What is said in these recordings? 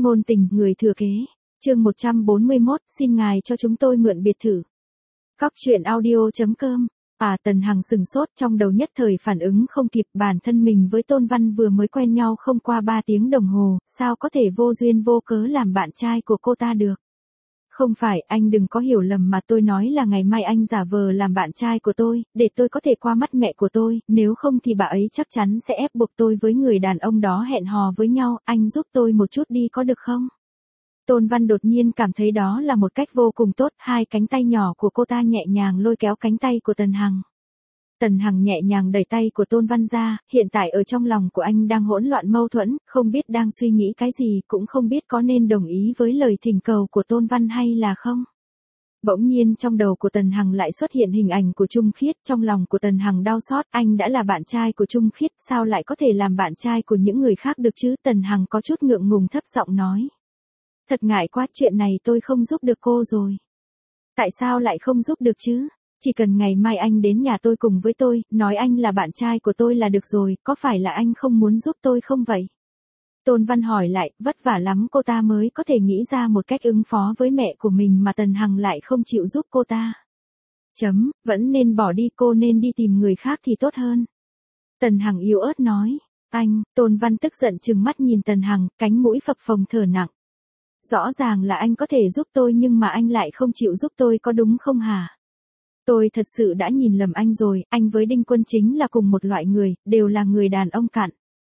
Ngôn tình, người thừa kế. Chương 141, xin ngài cho chúng tôi mượn biệt thự. Cóc truyện audio.com. Tần Hằng sừng sốt, trong đầu nhất thời phản ứng không kịp, bản thân mình với Tôn Văn vừa mới quen nhau không qua 3 tiếng đồng hồ, sao có thể vô duyên vô cớ làm bạn trai của cô ta được. Không phải, anh đừng có hiểu lầm, mà tôi nói là ngày mai anh giả vờ làm bạn trai của tôi, để tôi có thể qua mắt mẹ của tôi, nếu không thì bà ấy chắc chắn sẽ ép buộc tôi với người đàn ông đó hẹn hò với nhau, anh giúp tôi một chút đi có được không? Tôn Văn đột nhiên cảm thấy đó là một cách vô cùng tốt, hai cánh tay nhỏ của cô ta nhẹ nhàng lôi kéo cánh tay của Tần Hằng. Tần Hằng nhẹ nhàng đẩy tay của Tôn Văn ra, hiện tại ở trong lòng của anh đang hỗn loạn mâu thuẫn, không biết đang suy nghĩ cái gì, cũng không biết có nên đồng ý với lời thỉnh cầu của Tôn Văn hay là không. Bỗng nhiên trong đầu của Tần Hằng lại xuất hiện hình ảnh của Trung Khiết, trong lòng của Tần Hằng đau xót, anh đã là bạn trai của Trung Khiết, sao lại có thể làm bạn trai của những người khác được chứ? Tần Hằng có chút ngượng ngùng thấp giọng nói. Thật ngại quá, chuyện này tôi không giúp được cô rồi. Tại sao lại không giúp được chứ? Chỉ cần ngày mai anh đến nhà tôi cùng với tôi, nói anh là bạn trai của tôi là được rồi, có phải là anh không muốn giúp tôi không vậy? Tôn Văn hỏi lại, vất vả lắm cô ta mới có thể nghĩ ra một cách ứng phó với mẹ của mình mà Tần Hằng lại không chịu giúp cô ta. Vẫn nên bỏ đi, cô nên đi tìm người khác thì tốt hơn. Tần Hằng yếu ớt nói, anh, Tôn Văn tức giận trừng mắt nhìn Tần Hằng, cánh mũi phập phồng thở nặng. Rõ ràng là anh có thể giúp tôi nhưng mà anh lại không chịu giúp tôi, có đúng không hả? Tôi thật sự đã nhìn lầm anh rồi, anh với Đinh Quân chính là cùng một loại người, đều là người đàn ông cặn.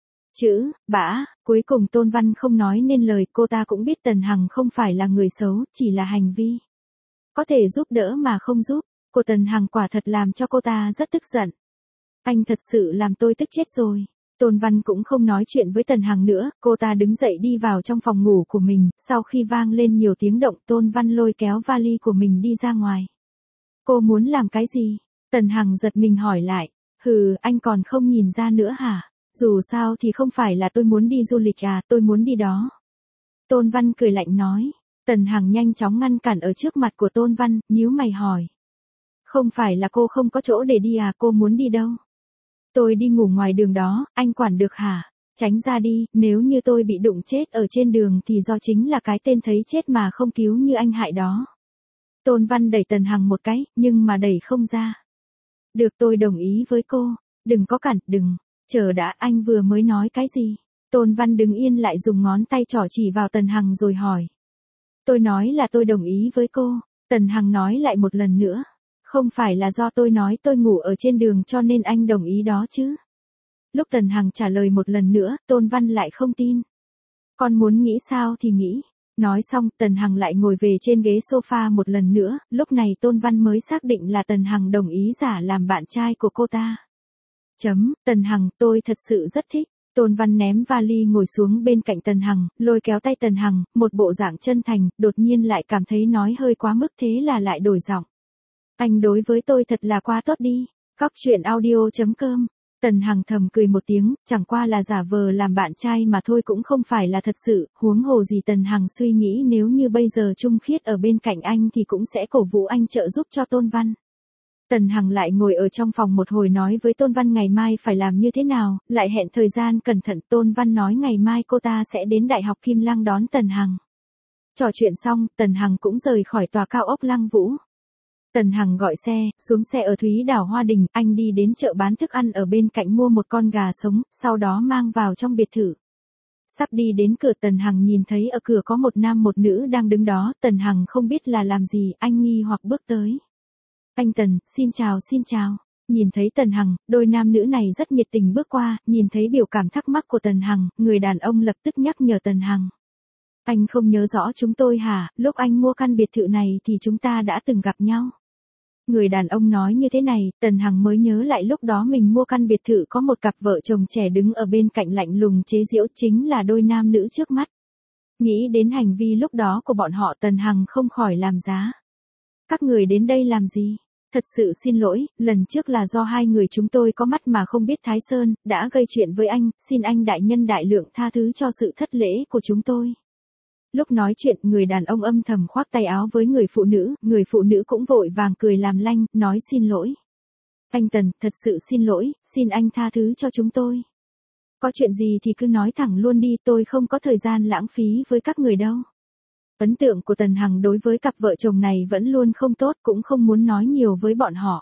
Cuối cùng Tôn Văn không nói nên lời, cô ta cũng biết Tần Hằng không phải là người xấu, chỉ là hành vi có thể giúp đỡ mà không giúp, của Tần Hằng quả thật làm cho cô ta rất tức giận. Anh thật sự làm tôi tức chết rồi. Tôn Văn cũng không nói chuyện với Tần Hằng nữa, cô ta đứng dậy đi vào trong phòng ngủ của mình, sau khi vang lên nhiều tiếng động Tôn Văn lôi kéo vali của mình đi ra ngoài. Cô muốn làm cái gì? Tần Hằng giật mình hỏi lại. Anh còn không nhìn ra nữa hả? Dù sao thì không phải là tôi muốn đi du lịch à, tôi muốn đi đó. Tôn Văn cười lạnh nói. Tần Hằng nhanh chóng ngăn cản ở trước mặt của Tôn Văn, nhíu mày hỏi. Không phải là cô không có chỗ để đi à, cô muốn đi đâu? Tôi đi ngủ ngoài đường đó, anh quản được hả? Tránh ra đi, nếu như tôi bị đụng chết ở trên đường thì do chính là cái tên thấy chết mà không cứu như anh hại đó. Tôn Văn đẩy Tần Hằng một cái, nhưng mà đẩy không ra. Được, tôi đồng ý với cô. Đừng có cản, đừng. Chờ đã, anh vừa mới nói cái gì? Tôn Văn đứng yên lại dùng ngón tay trỏ chỉ vào Tần Hằng rồi hỏi. Tôi nói là tôi đồng ý với cô. Tần Hằng nói lại một lần nữa. Không phải là do tôi nói tôi ngủ ở trên đường cho nên anh đồng ý đó chứ? Lúc Tần Hằng trả lời một lần nữa, Tôn Văn lại không tin. Con muốn nghĩ sao thì nghĩ. Nói xong, Tần Hằng lại ngồi về trên ghế sofa một lần nữa, lúc này Tôn Văn mới xác định là Tần Hằng đồng ý giả làm bạn trai của cô ta. Tần Hằng, tôi thật sự rất thích. Tôn Văn ném vali ngồi xuống bên cạnh Tần Hằng, lôi kéo tay Tần Hằng, một bộ dạng chân thành, đột nhiên lại cảm thấy nói hơi quá mức thế là lại đổi giọng. Anh đối với tôi thật là quá tốt đi. Cóc truyện audio.com. Tần Hằng thầm cười một tiếng, chẳng qua là giả vờ làm bạn trai mà thôi, cũng không phải là thật sự, huống hồ gì. Tần Hằng suy nghĩ nếu như bây giờ Trung Khiết ở bên cạnh anh thì cũng sẽ cổ vũ anh trợ giúp cho Tôn Văn. Tần Hằng lại ngồi ở trong phòng một hồi nói với Tôn Văn ngày mai phải làm như thế nào, lại hẹn thời gian cẩn thận. Tôn Văn nói ngày mai cô ta sẽ đến Đại học Kim Lăng đón Tần Hằng. Trò chuyện xong, Tần Hằng cũng rời khỏi tòa cao ốc Lăng Vũ. Tần Hằng gọi xe, xuống xe ở Thúy Đảo Hoa Đình, anh đi đến chợ bán thức ăn ở bên cạnh mua một con gà sống, sau đó mang vào trong biệt thự. Sắp đi đến cửa, Tần Hằng nhìn thấy ở cửa có một nam một nữ đang đứng đó, Tần Hằng không biết là làm gì, anh nghi hoặc bước tới. Anh Tần, xin chào xin chào. Nhìn thấy Tần Hằng, đôi nam nữ này rất nhiệt tình bước qua, nhìn thấy biểu cảm thắc mắc của Tần Hằng, người đàn ông lập tức nhắc nhở Tần Hằng. Anh không nhớ rõ chúng tôi hả, lúc anh mua căn biệt thự này thì chúng ta đã từng gặp nhau. Người đàn ông nói như thế này, Tần Hằng mới nhớ lại lúc đó mình mua căn biệt thự có một cặp vợ chồng trẻ đứng ở bên cạnh lạnh lùng chế giễu, chính là đôi nam nữ trước mắt. Nghĩ đến hành vi lúc đó của bọn họ, Tần Hằng không khỏi làm giá. Các người đến đây làm gì? Thật sự xin lỗi, lần trước là do hai người chúng tôi có mắt mà không biết Thái Sơn, đã gây chuyện với anh, xin anh đại nhân đại lượng tha thứ cho sự thất lễ của chúng tôi. Lúc nói chuyện, người đàn ông âm thầm khoác tay áo với người phụ nữ cũng vội vàng cười làm lanh, nói xin lỗi. Anh Tần, thật sự xin lỗi, xin anh tha thứ cho chúng tôi. Có chuyện gì thì cứ nói thẳng luôn đi, tôi không có thời gian lãng phí với các người đâu. Ấn tượng của Tần Hằng đối với cặp vợ chồng này vẫn luôn không tốt, cũng không muốn nói nhiều với bọn họ.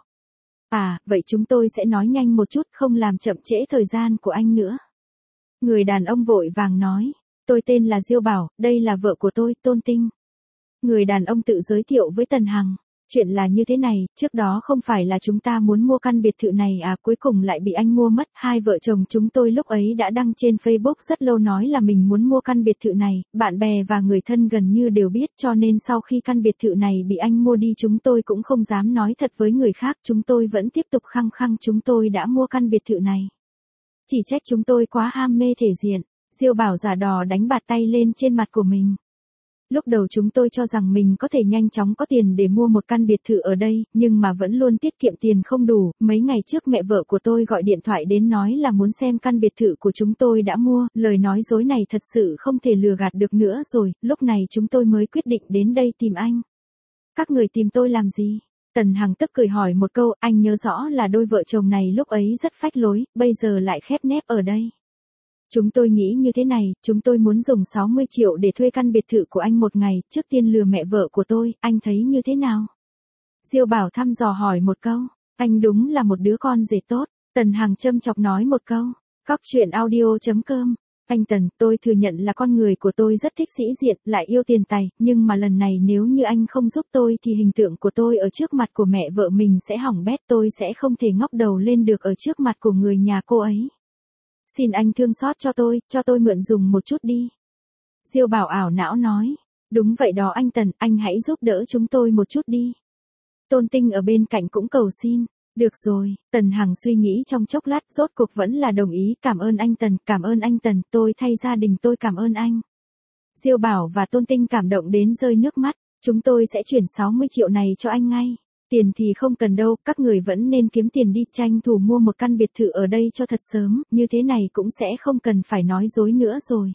À, vậy chúng tôi sẽ nói nhanh một chút, không làm chậm trễ thời gian của anh nữa. Người đàn ông vội vàng nói, tôi tên là Diêu Bảo, đây là vợ của tôi, Tôn Tinh. Người đàn ông tự giới thiệu với Tần Hằng. Chuyện là như thế này, trước đó không phải là chúng ta muốn mua căn biệt thự này à, cuối cùng lại bị anh mua mất. Hai vợ chồng chúng tôi lúc ấy đã đăng trên Facebook rất lâu nói là mình muốn mua căn biệt thự này, bạn bè và người thân gần như đều biết, cho nên sau khi căn biệt thự này bị anh mua đi chúng tôi cũng không dám nói thật với người khác, chúng tôi vẫn tiếp tục khăng khăng chúng tôi đã mua căn biệt thự này. Chỉ trách chúng tôi quá ham mê thể diện. Diêu Bảo giả đò đánh bạt tay lên trên mặt của mình. Lúc đầu chúng tôi cho rằng mình có thể nhanh chóng có tiền để mua một căn biệt thự ở đây, nhưng mà vẫn luôn tiết kiệm tiền không đủ. Mấy ngày trước mẹ vợ của tôi gọi điện thoại đến nói là muốn xem căn biệt thự của chúng tôi đã mua, lời nói dối này thật sự không thể lừa gạt được nữa rồi, lúc này chúng tôi mới quyết định đến đây tìm anh. Các người tìm tôi làm gì? Tần Hằng tức cười hỏi một câu, anh nhớ rõ là đôi vợ chồng này lúc ấy rất phách lối, bây giờ lại khép nép ở đây. Chúng tôi nghĩ như thế này, chúng tôi muốn dùng 60 triệu để thuê căn biệt thự của anh một ngày, trước tiên lừa mẹ vợ của tôi, anh thấy như thế nào? Diêu Bảo thăm dò hỏi một câu, anh đúng là một đứa con rể tốt, Tần Hằng châm chọc nói một câu, Cóc truyện audio.com. Anh Tần, tôi thừa nhận là con người của tôi rất thích sĩ diện, lại yêu tiền tài, nhưng mà lần này nếu như anh không giúp tôi thì hình tượng của tôi ở trước mặt của mẹ vợ mình sẽ hỏng bét, tôi sẽ không thể ngóc đầu lên được ở trước mặt của người nhà cô ấy. Xin anh thương xót cho tôi mượn dùng một chút đi. Diêu Bảo ảo não nói, đúng vậy đó anh Tần, anh hãy giúp đỡ chúng tôi một chút đi. Tôn Tinh ở bên cạnh cũng cầu xin. Được rồi, Tần Hằng suy nghĩ trong chốc lát, rốt cuộc vẫn là đồng ý, cảm ơn anh Tần, tôi thay gia đình tôi cảm ơn anh. Diêu Bảo và Tôn Tinh cảm động đến rơi nước mắt, chúng tôi sẽ chuyển 60 triệu này cho anh ngay. Tiền thì không cần đâu, các người vẫn nên kiếm tiền đi, tranh thủ mua một căn biệt thự ở đây cho thật sớm, như thế này cũng sẽ không cần phải nói dối nữa rồi.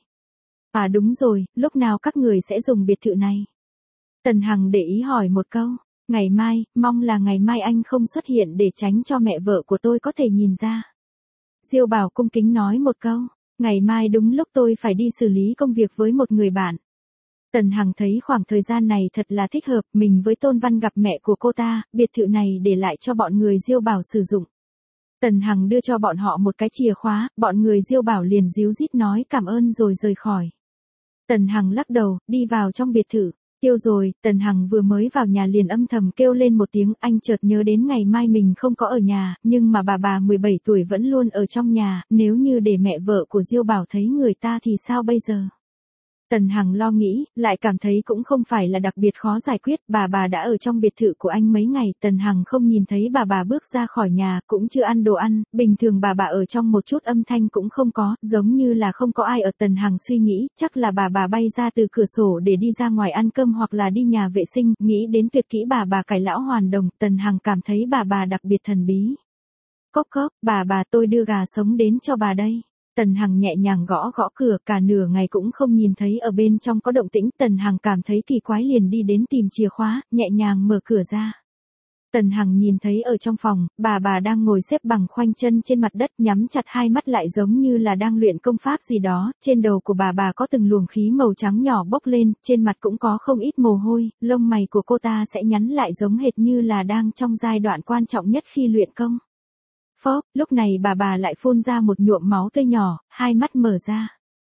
À đúng rồi, lúc nào các người sẽ dùng biệt thự này? Tần Hằng để ý hỏi một câu. Ngày mai, mong là ngày mai anh không xuất hiện để tránh cho mẹ vợ của tôi có thể nhìn ra. Diêu Bảo cung kính nói một câu, ngày mai đúng lúc tôi phải đi xử lý công việc với một người bạn. Tần Hằng thấy khoảng thời gian này thật là thích hợp, mình với Tôn Văn gặp mẹ của cô ta, biệt thự này để lại cho bọn người Diêu Bảo sử dụng. Tần Hằng đưa cho bọn họ một cái chìa khóa, bọn người Diêu Bảo liền díu dít nói cảm ơn rồi rời khỏi. Tần Hằng lắc đầu, đi vào trong biệt thự. Tiêu rồi, Tần Hằng vừa mới vào nhà liền âm thầm kêu lên một tiếng, anh chợt nhớ đến ngày mai mình không có ở nhà, nhưng mà bà 17 tuổi vẫn luôn ở trong nhà, nếu như để mẹ vợ của Diêu Bảo thấy người ta thì sao bây giờ? Tần Hằng lo nghĩ, lại cảm thấy cũng không phải là đặc biệt khó giải quyết, bà đã ở trong biệt thự của anh mấy ngày, Tần Hằng không nhìn thấy bà bước ra khỏi nhà, cũng chưa ăn đồ ăn, bình thường bà ở trong một chút âm thanh cũng không có, giống như là không có ai ở. Tần Hằng suy nghĩ, chắc là bà bay ra từ cửa sổ để đi ra ngoài ăn cơm hoặc là đi nhà vệ sinh, nghĩ đến tuyệt kỹ bà cải lão hoàn đồng, Tần Hằng cảm thấy bà đặc biệt thần bí. Cốc cốc, bà tôi đưa gà sống đến cho bà đây. Tần Hằng nhẹ nhàng gõ cửa, cả nửa ngày cũng không nhìn thấy ở bên trong có động tĩnh, Tần Hằng cảm thấy kỳ quái liền đi đến tìm chìa khóa, nhẹ nhàng mở cửa ra. Tần Hằng nhìn thấy ở trong phòng, bà đang ngồi xếp bằng khoanh chân trên mặt đất, nhắm chặt hai mắt lại giống như là đang luyện công pháp gì đó, trên đầu của bà có từng luồng khí màu trắng nhỏ bốc lên, trên mặt cũng có không ít mồ hôi, lông mày của cô ta sẽ nhắn lại giống hệt như là đang trong giai đoạn quan trọng nhất khi luyện công. Phốc, lúc này bà lại phun ra một nhuộm máu tươi nhỏ, hai mắt mở ra.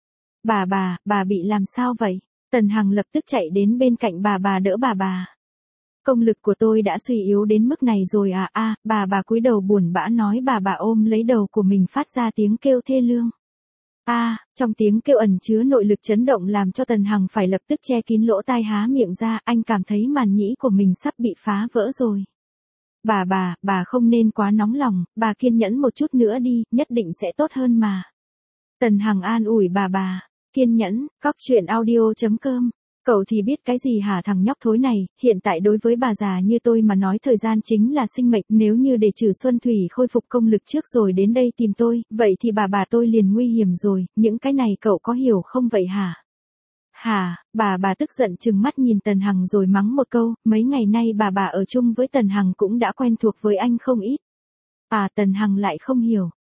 Bà bị làm sao vậy? Tần Hằng lập tức chạy đến bên cạnh bà đỡ bà. Công lực của tôi đã suy yếu đến mức này rồi à, bà cúi đầu buồn bã nói, bà ôm lấy đầu của mình phát ra tiếng kêu thê lương. Trong tiếng kêu ẩn chứa nội lực chấn động làm cho Tần Hằng phải lập tức che kín lỗ tai há miệng ra, anh cảm thấy màn nhĩ của mình sắp bị phá vỡ rồi. Bà không nên quá nóng lòng, bà kiên nhẫn một chút nữa đi, nhất định sẽ tốt hơn mà. Tần Hằng an ủi bà, kiên nhẫn, Cóc truyện audio.com. Cậu thì biết cái gì hả thằng nhóc thối này, hiện tại đối với bà già như tôi mà nói thời gian chính là sinh mệnh, nếu như để Trử Xuân Thủy khôi phục công lực trước rồi đến đây tìm tôi, vậy thì bà tôi liền nguy hiểm rồi, những cái này cậu có hiểu không vậy hả? Bà tức giận trừng mắt nhìn Tần Hằng rồi mắng một câu, mấy ngày nay bà ở chung với Tần Hằng cũng đã quen thuộc với anh không ít. Tần Hằng lại không hiểu.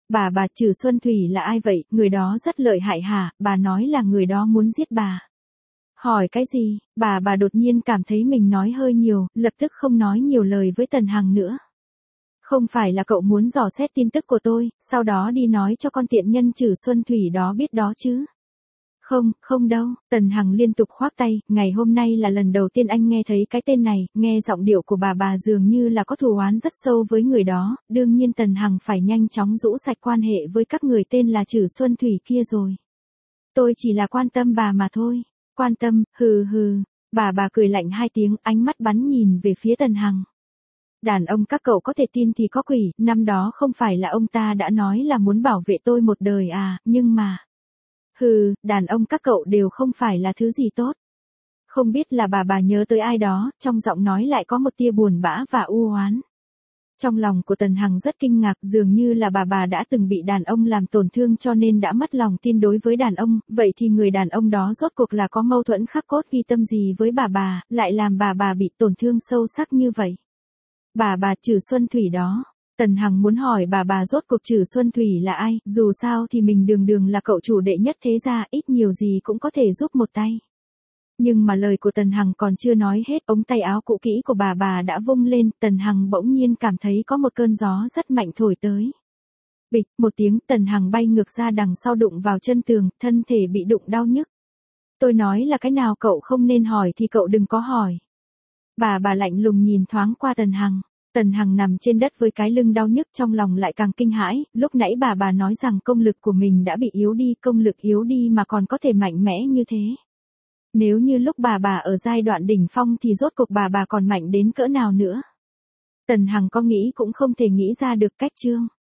Bà Trử Xuân Thủy là ai vậy, người đó rất lợi hại hả, bà nói là người đó muốn giết bà. Hỏi cái gì, bà đột nhiên cảm thấy mình nói hơi nhiều, lập tức không nói nhiều lời với Tần Hằng nữa. Không phải là cậu muốn dò xét tin tức của tôi, sau đó đi nói cho con tiện nhân Trử Xuân Thủy đó biết đó chứ? Không, không đâu, Tần Hằng liên tục khoác tay, ngày hôm nay là lần đầu tiên anh nghe thấy cái tên này, nghe giọng điệu của bà dường như là có thù oán rất sâu với người đó, đương nhiên Tần Hằng phải nhanh chóng rũ sạch quan hệ với các người tên là Trử Xuân Thủy kia rồi. Tôi chỉ là quan tâm bà mà thôi. Quan tâm, hừ hừ, bà cười lạnh hai tiếng, ánh mắt bắn nhìn về phía Tần Hằng. Đàn ông các cậu có thể tin thì có quỷ, năm đó không phải là ông ta đã nói là muốn bảo vệ tôi một đời à, nhưng mà... Hừ, đàn ông các cậu đều không phải là thứ gì tốt. Không biết là bà nhớ tới ai đó, trong giọng nói lại có một tia buồn bã và u oán. Trong lòng của Tần Hằng rất kinh ngạc, dường như là bà đã từng bị đàn ông làm tổn thương cho nên đã mất lòng tin đối với đàn ông, vậy thì người đàn ông đó rốt cuộc là có mâu thuẫn khắc cốt ghi tâm gì với bà, lại làm bà bị tổn thương sâu sắc như vậy. Bà Trử Xuân Thủy đó. Tần Hằng muốn hỏi bà rốt cuộc Trử Xuân Thủy là ai, dù sao thì mình đường là cậu chủ đệ nhất thế gia, ít nhiều gì cũng có thể giúp một tay. Nhưng mà lời của Tần Hằng còn chưa nói hết, ống tay áo cũ kỹ của bà đã vung lên, Tần Hằng bỗng nhiên cảm thấy có một cơn gió rất mạnh thổi tới. Bịch, một tiếng, Tần Hằng bay ngược ra đằng sau đụng vào chân tường, thân thể bị đụng đau nhức. Tôi nói là cái nào cậu không nên hỏi thì cậu đừng có hỏi. Bà lạnh lùng nhìn thoáng qua Tần Hằng. Tần Hằng nằm trên đất với cái lưng đau nhức, trong lòng lại càng kinh hãi, lúc nãy bà nói rằng công lực của mình đã bị yếu đi, công lực yếu đi mà còn có thể mạnh mẽ như thế. Nếu như lúc bà ở giai đoạn đỉnh phong thì rốt cuộc bà còn mạnh đến cỡ nào nữa. Tần Hằng có nghĩ cũng không thể nghĩ ra được cách chương.